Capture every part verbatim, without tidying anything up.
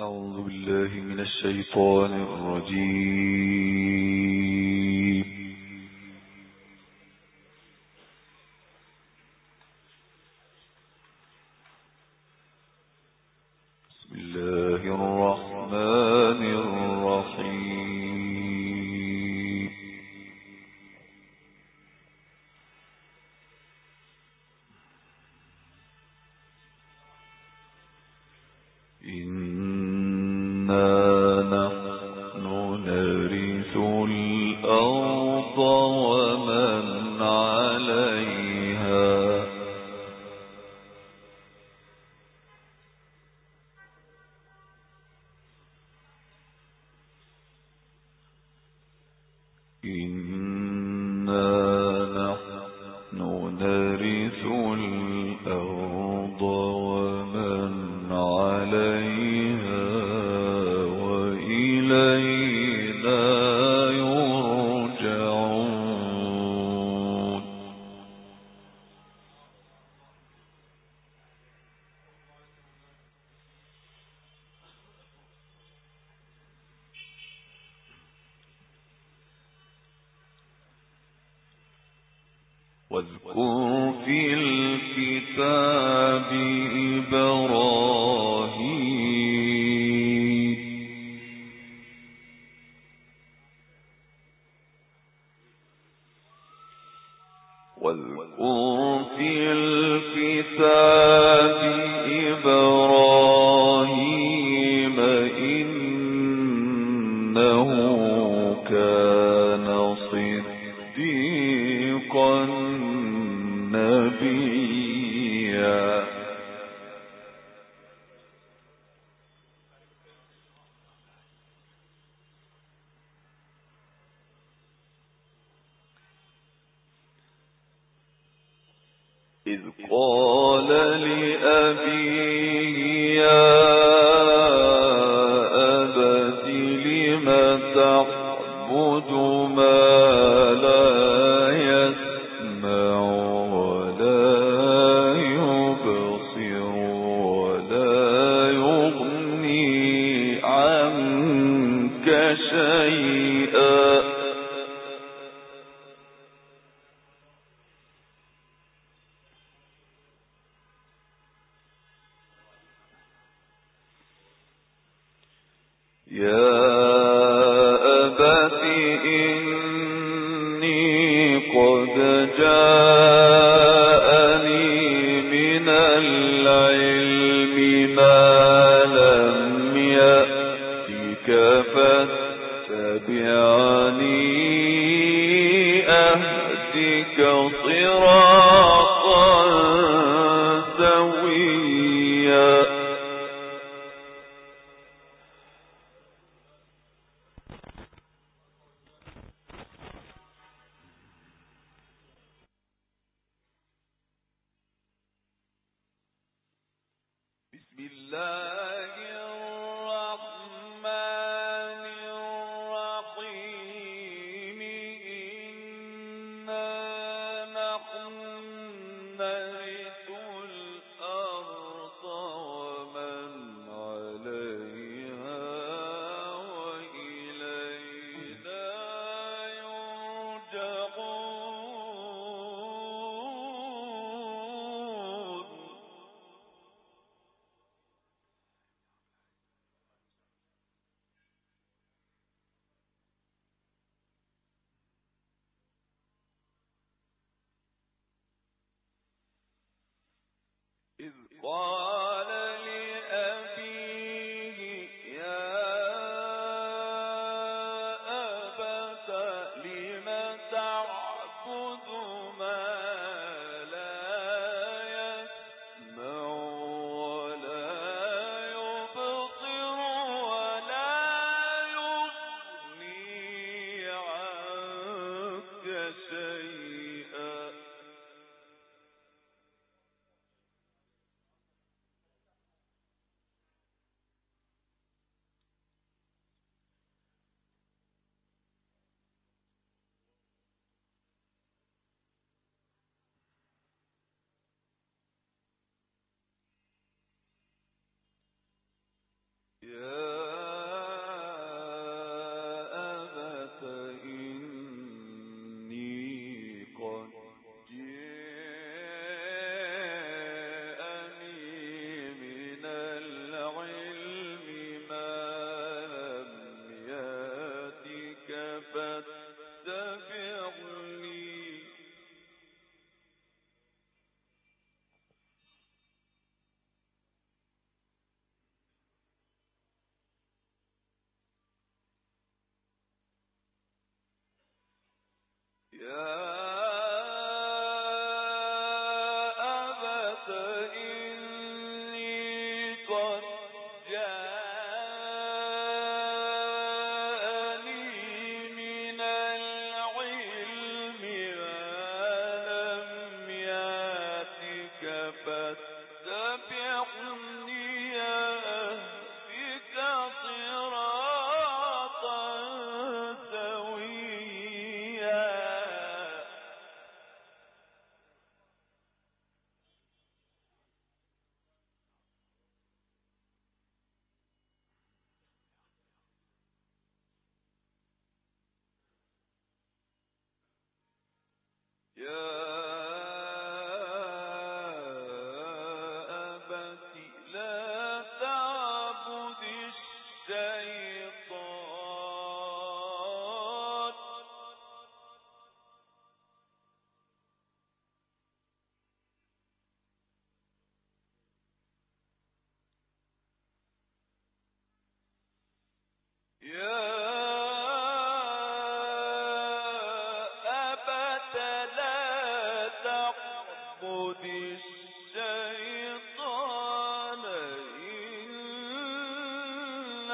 أعوذ بالله من الشيطان الرجيم. بسم الله الرحمن الرحيم. إنا نحن نرث الأرض ومن عليها إنا نحن نرث الأرض ومن عليها وإلينا يرجعون. واذكر في الكتاب إبراهيم واذكر في الكتاب إبراهيم إنه كان صديقا نبيا. إذ قال لأبيه يا أبت لم تعبد ما لا يسمع ولا يبصر ولا يغني عنك شيئا. يا أبت إني قد جاءني من العلم ما لم يأتك فاتبعني أهدك صراطا سويا. بسم الله الرحمن الرحيم. إنا نحن نرث الأرض ومن عليها وإلينا يرجعون. إذ قال لأبيه يا أبت لم تعبد ما لا يسمع ولا يبصر ولا يغني عنك شيئا. يا فاتبعني يا أبت إني قد جاءني من العلم ما لم يأتك فاتبعني أهدك صراطا سويا يا أبت لا تعبد الشيطان يا أبت لا تعبد الشيطان إن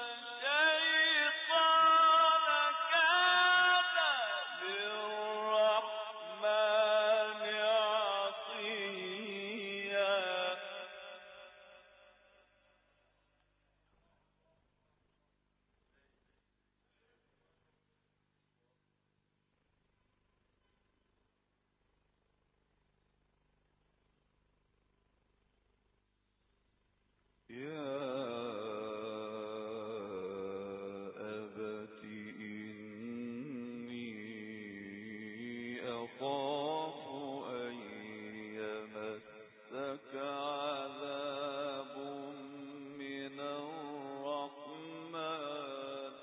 الشيطان كان للرحمن عصيا يا أبت إني أخاف أن يمسك عذاب من الرحمن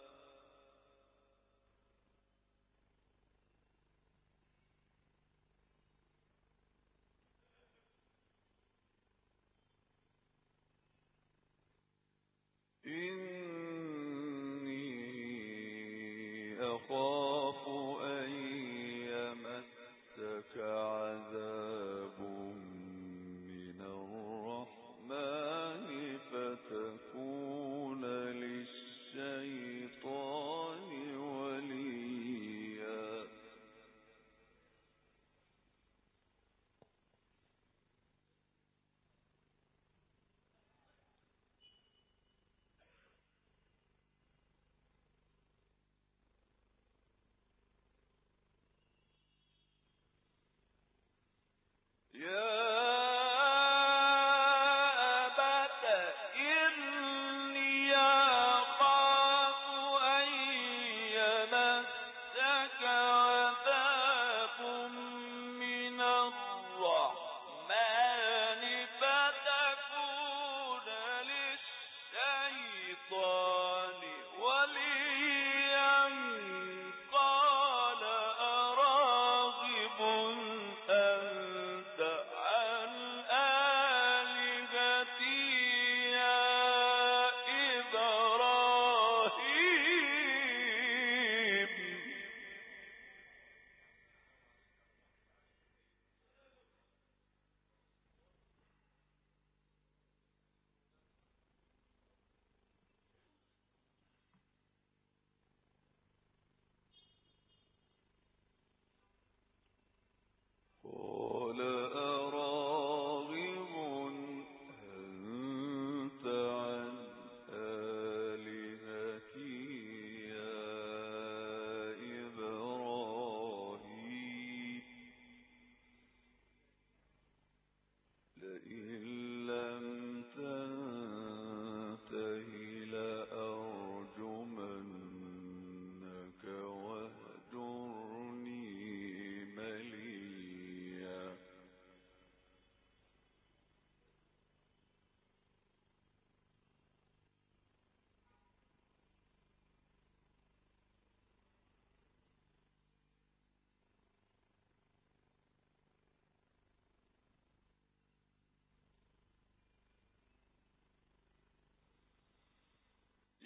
إني أخاف أن يمسك عذاب من الرحمن فتكون للشيطان وليا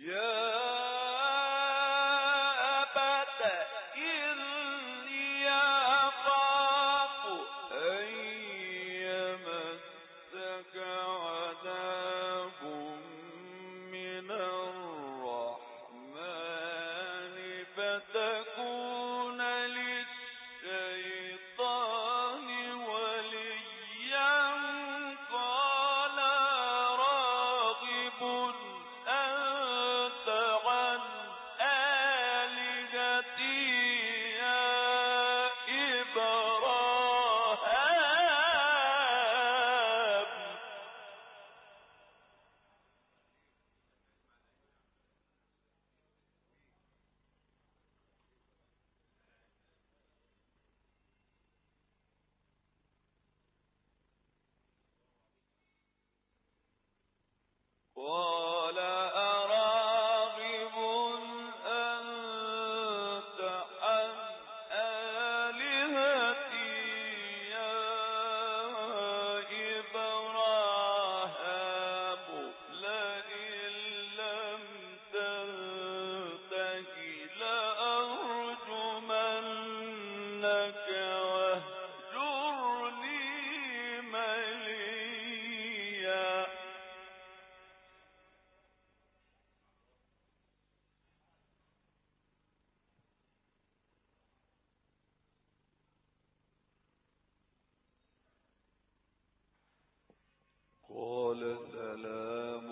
قال سلام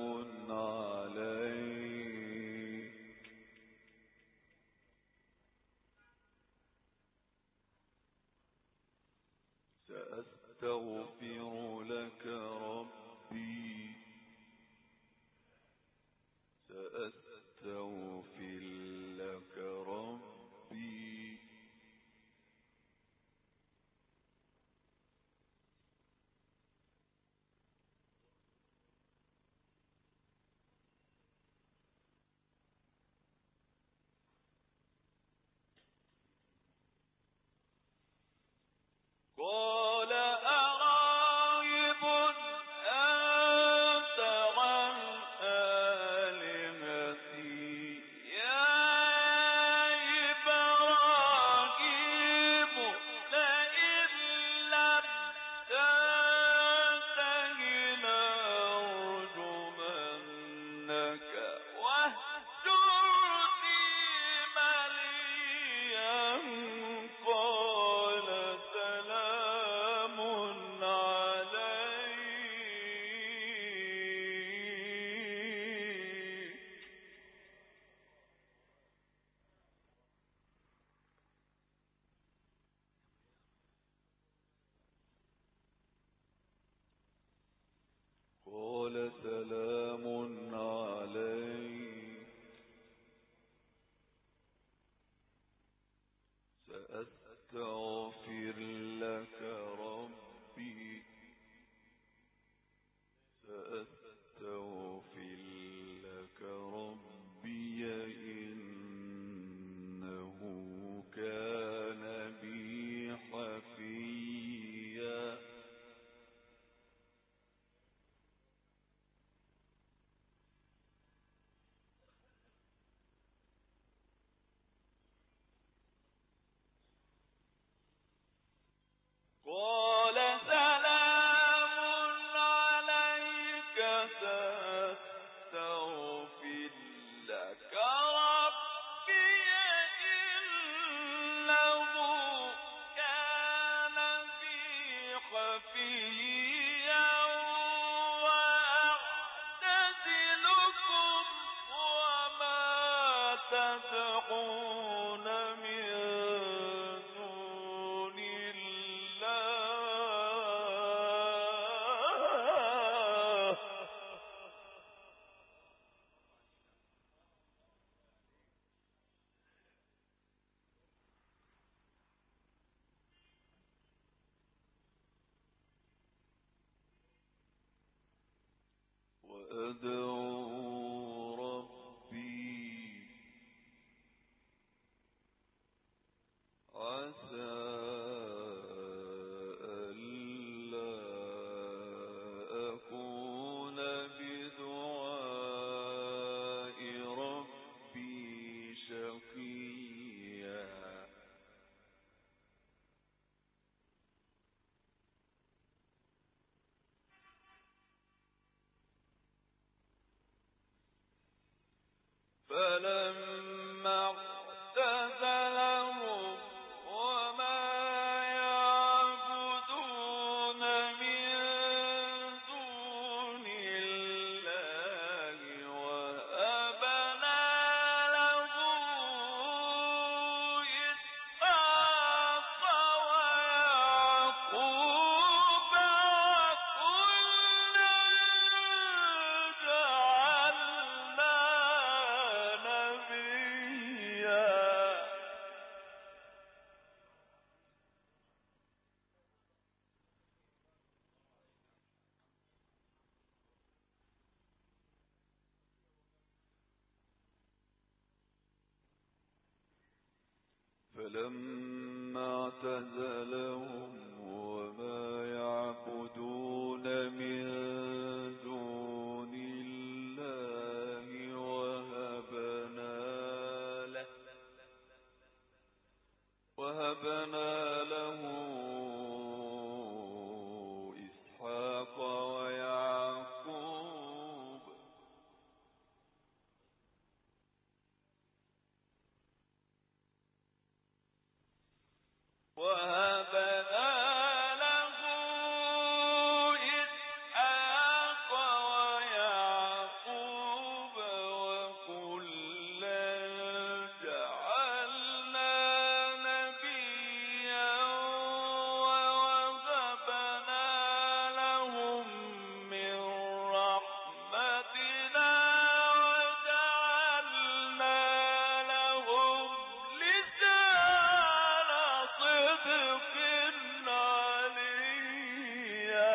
عليك سأستغفر لك ربي سأستغفر لك ربي قال أراغب أنت عن آلهتي يا إبراهيم لئن لم تنته لأرجمنك واهجرني مليا قال سلام عليك قال سلام عليك سأستغفر لك ربي سأستغفر لك ربي إنه كان بي حفيا قال سلام عليك سأستغفر لك ربي إنه كان بي خفيا وأعتزلكم وما تدعون من دون الله وأدعو ربي عسى ألا أكون بدعاء فلما اعتزلهم وما يعبدون من دون الله وهبنا له وهبنا له إسحاق ويعقوب وهبنا له إسحاق ويعقوب وكلا جعلنا نبيا ووهبنا لهم من رحمتنا وجعلنا لهم لسان صدق عليا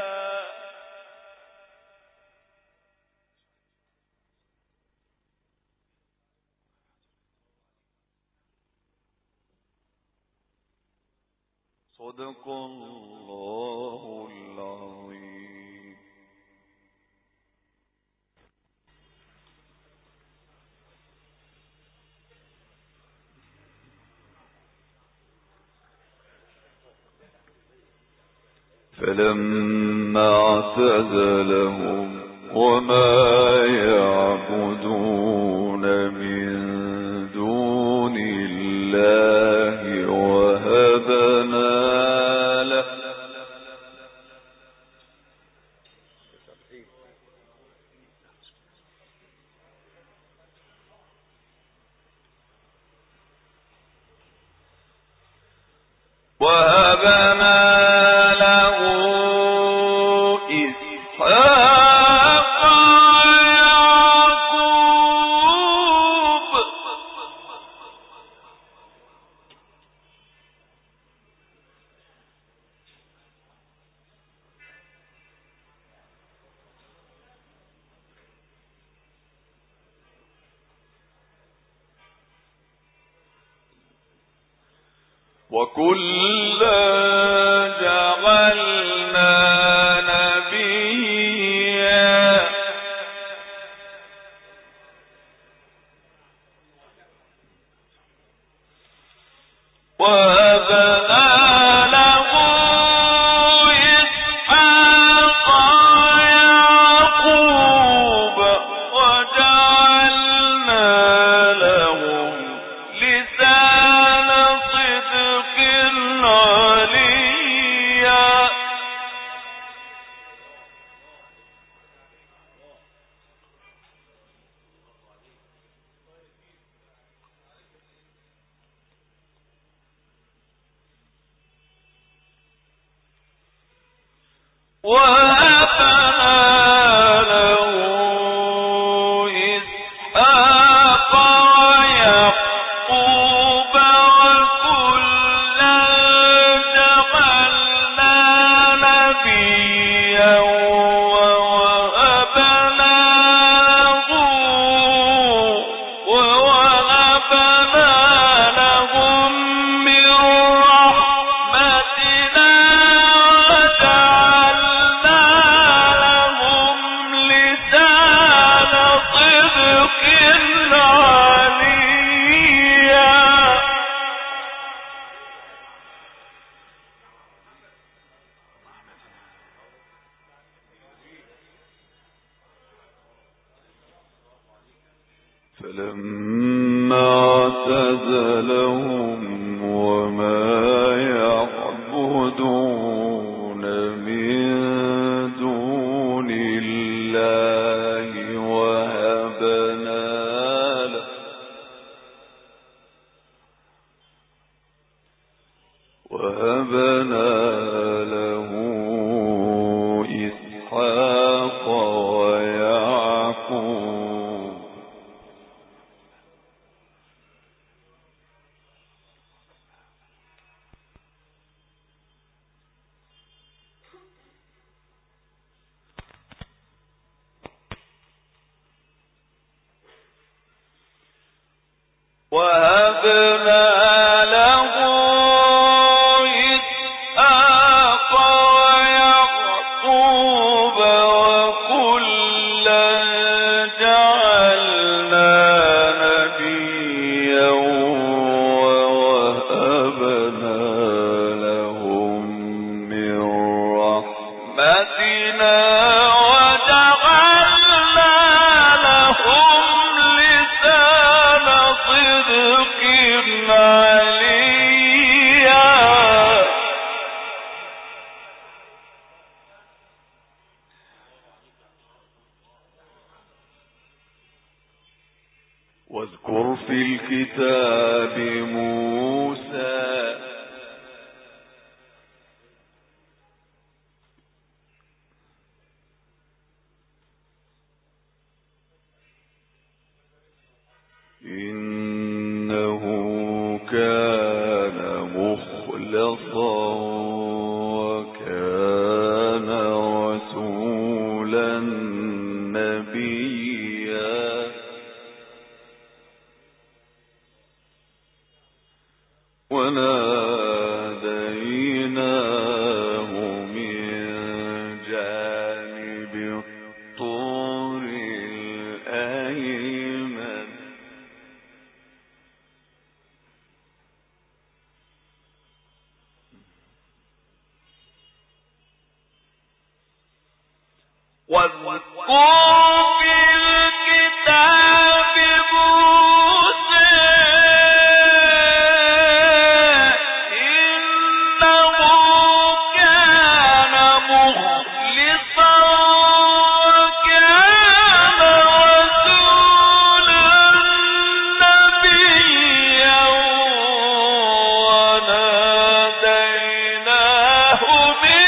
صدق الله العظيم. فلما اعتزلهم وما يعبدون من دون الله وهبنا له وهبنا له إسحاق ويعقوب وكلا جعلنا نبيا وهبنا له إسحاق ويعقوب وجعلنا لهم لسان صدق عليا وهبنا له إسحاق ويعقوب وكلا جعلنا نبيا ووهبنا له ووهبنا لهم من رحمتنا وجعلنا فلما اعتزلهم وما يعبدون من دون الله وهبنا له وهبنا له إسحاق ويعقوب وهبنا له إسحاق ويعقوب وكلا جعلنا نبيا ووهبنا لهم من رحمتنا وجعلنا لهم لسان صدق عليا واذكر في الكتاب موسى إنه كان مخلصا وكان رسولا نبيا وناديناه من جانب الطور الأيمن واذكر في الكتاب موسى إنه كان مخلصا وكان رسولا نبيا وناديناه من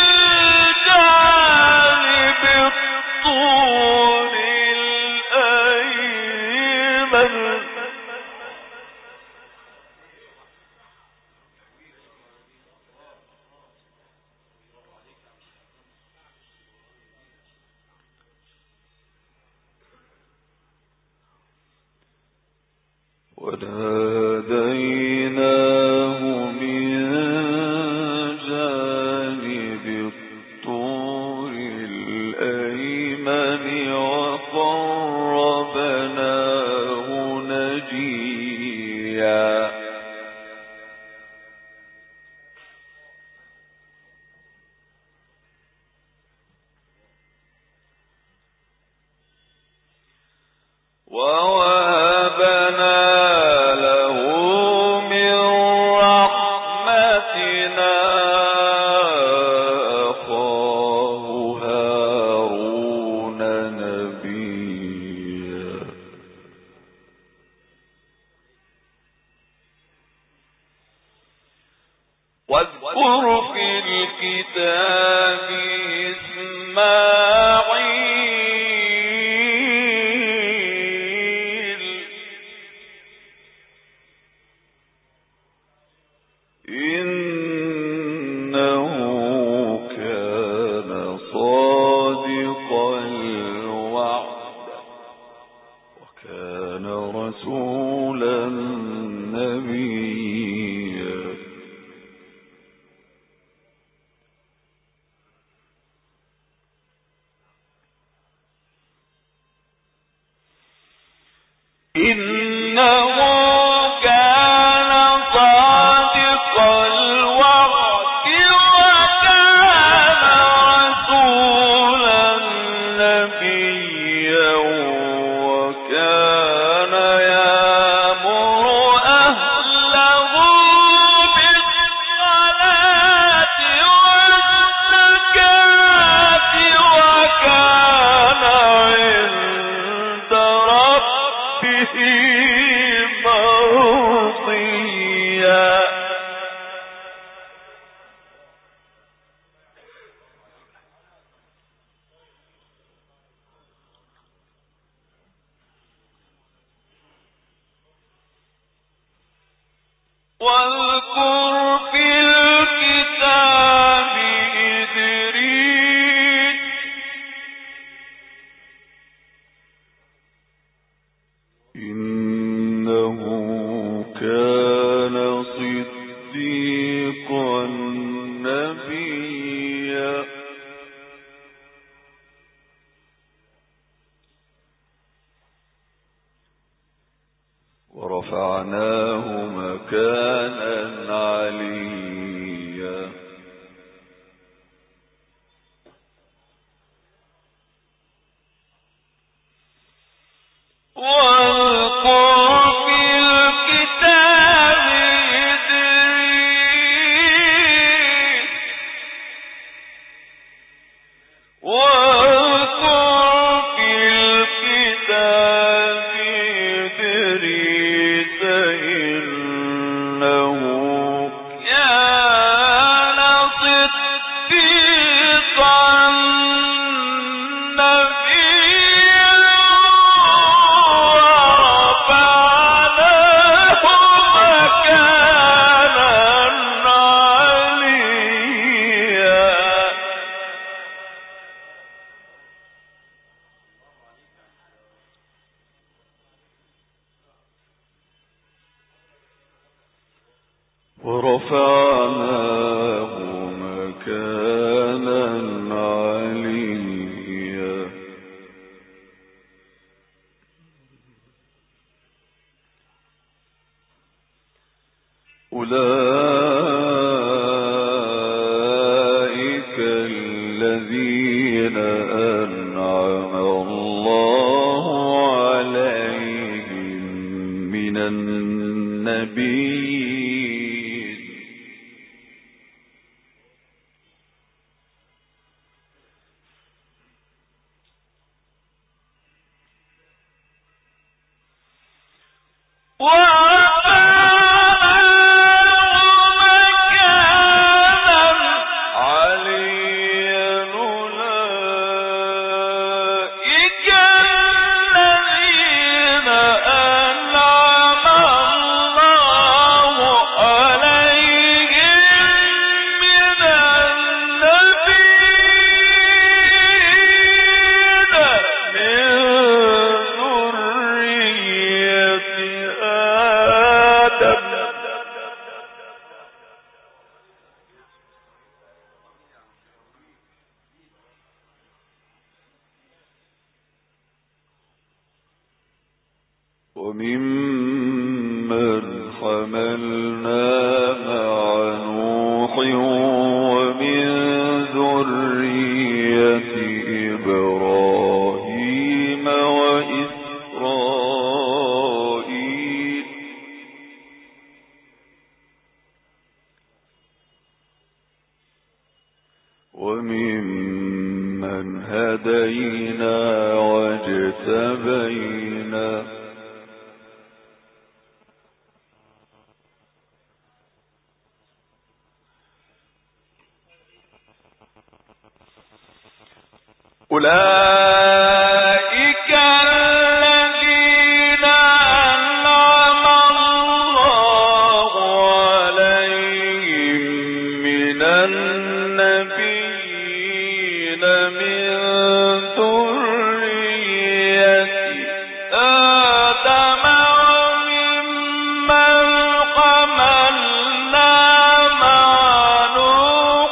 جانب الطور الأيمن وناديناه من جانب الطور الأيمن وقربناه نجيا ووهبنا له من رحمتنا أخاه هارون نبيا واذكر في الكتاب إسماعيل إنه كان صادق الوعد وكان رسولا نبيا إنه كان صادق الوعد وكان رسولا نبيا وكان صديقا نبيا ورفعناه مكانا عليا ورفعناه مكانا عليا أولئك الذين أنعم الله عليهم من النبيين وممن حملنا مع نوح ومن ذرية إبراهيم وإسرائيل وممن هدينا واجتبينا أولئك الذين أنعم الله عليهم من النبيين من ذرية آدم وممن حملنا مع نوح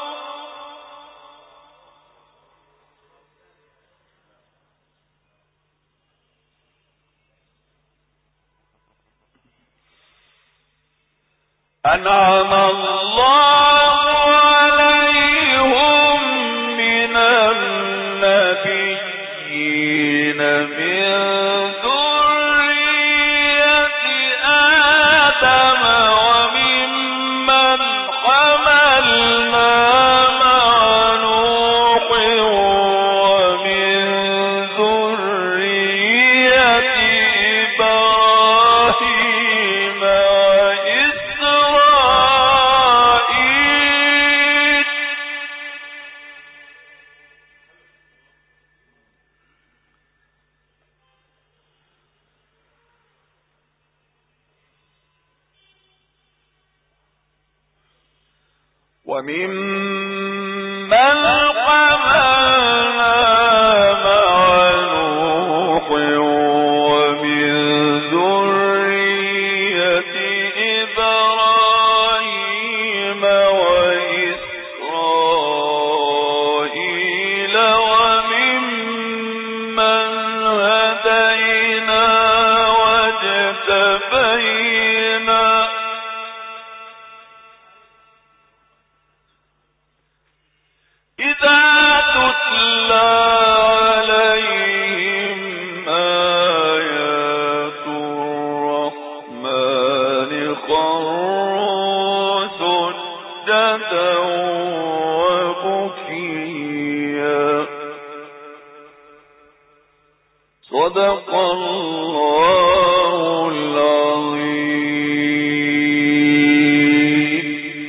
أنعم الله عليهم من النبيين من ذرية آدم وممن حملنا مع نوح ومن ذرية إبراهيم وممن حملنا مع نوح ومن ذرية إبراهيم سجدا وبكيا. صدق الله العظيم.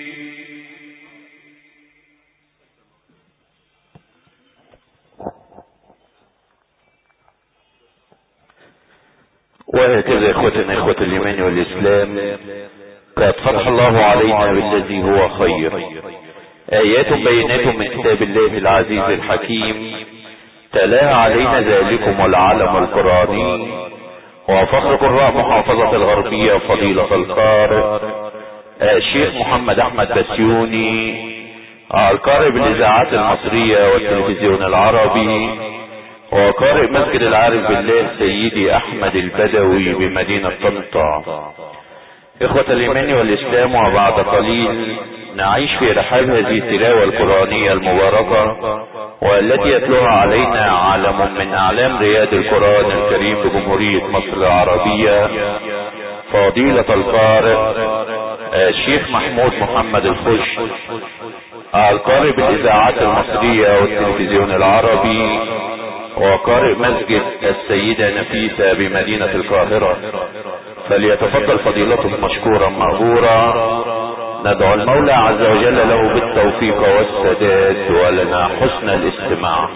وهكذا إخوتنا إخوة الإيمان والإسلام، قد فتح الله علينا بالذي هو خير، آيات بينات من كتاب الله العزيز الحكيم، تلاها علينا ذلكم والعلم القرآني، وفخر قراء محافظة الغربية فضيلة القارئ الشيخ محمد أحمد بسيوني، القارئ بالإذاعات المصرية والتلفزيون العربي، وقارئ مسجد العارف بالله سيدي أحمد البدوي بمدينة طنطا. إخوة الإيمان والإسلام، وبعد قليل نعيش في رحاب هذه التلاوة القرآنية المباركة، والتي يتلوها علينا علم من أعلام رياد القرآن الكريم بجمهورية مصر العربية، فضيلة القارئ الشيخ محمود محمد الخش، القارئ بالإذاعات المصرية والتلفزيون العربي، وقارئ مسجد السيدة نفيسة بمدينة القاهرة. فليتفضل فضيلته مشكورا مأجورا. ندعو المولى عز وجل له بالتوفيق والسداد، ولنا حسن الاستماع.